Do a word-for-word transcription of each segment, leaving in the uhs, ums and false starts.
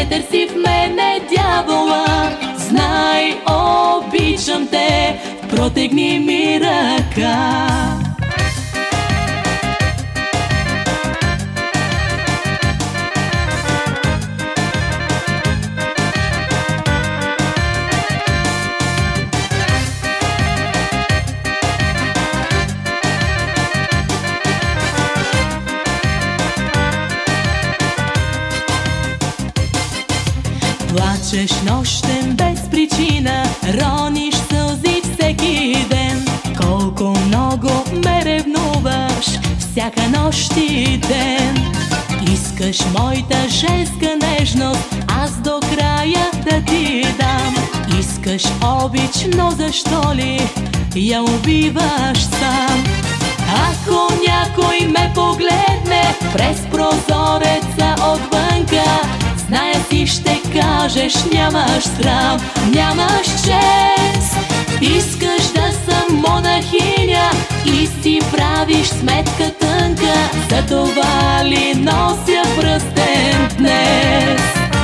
не търси в мене дявола. Знай, обичам те, протегни ми ръка. Плачеш нощем без причина, рониш сълзи всеки ден. Колко много ме ревнуваш всяка нощ и ден. Искаш моята женска нежност, аз до края да ти дам. Искаш обич, но защо ли я убиваш сам? Ако някой ме погледне през прозореца отвънка, зная си ще кажеш, нямаш срам, нямаш чест. Искаш да съм монахиня и си правиш сметка тънка, за това ли нося пръстен днес?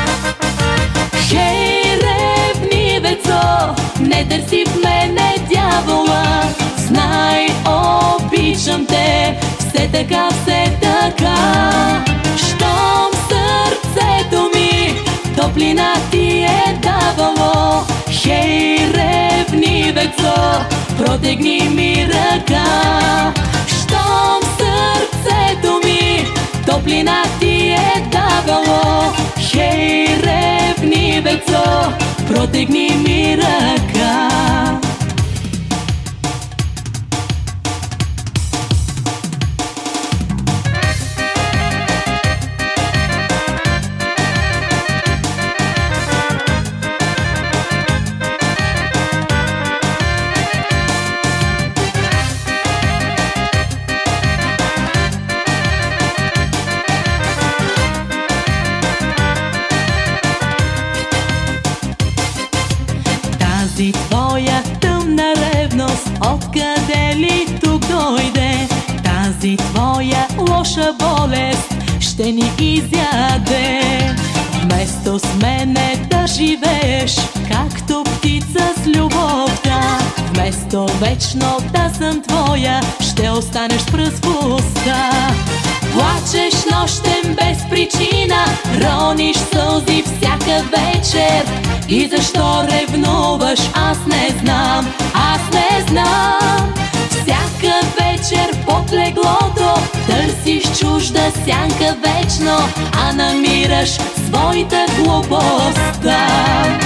Хей, ревнивецо, не търси в мене дявола. Знай, обичам те, все така, все така. Щом сърцето ми топлина ти е давало, хей, ревнивецо, протегни ми ръка. Щом сърцето ми топлина ти е давало, хей, ревнивецо, протегни ми ръка. Тази твоя тъмна ревност, откъде ли тук дойде? Тази твоя лоша болест ще ни изяде. Вместо с мене да живееш, както птица с любовта, вместо вечно да съм твоя, ще останеш с пръст в уста. Плачеш нощем без причина, рониш сълзи всяка вечер. И защо ревнуваш, аз не знам, аз не знам. Всяка вечер под леглото търсиш чужда сянка вечно, а намираш своята глупост там.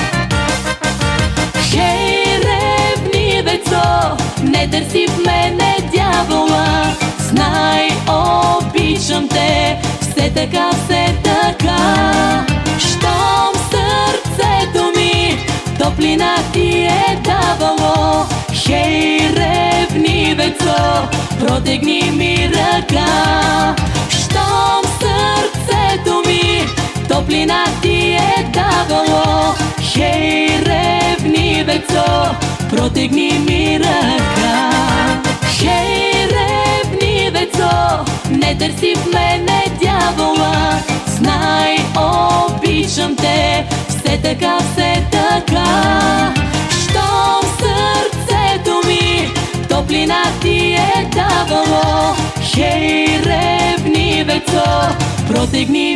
Хей, ревнивецо, не търси в мене дявола. Знай, обичам те, все така, все така. Щом сърцето ми топлина ти е давало, хей, ревнивецо, протегни ми ръка. Щом сърцето ми топлина ти е давало, хей, ревнивецо, протегни ми ръка. Хей, ревнивецо, не търси в мене дявола. Знай, обичам те, все така, все така. Щом сърцето ми топлина ти е давало, хей, ревнивецо, протегни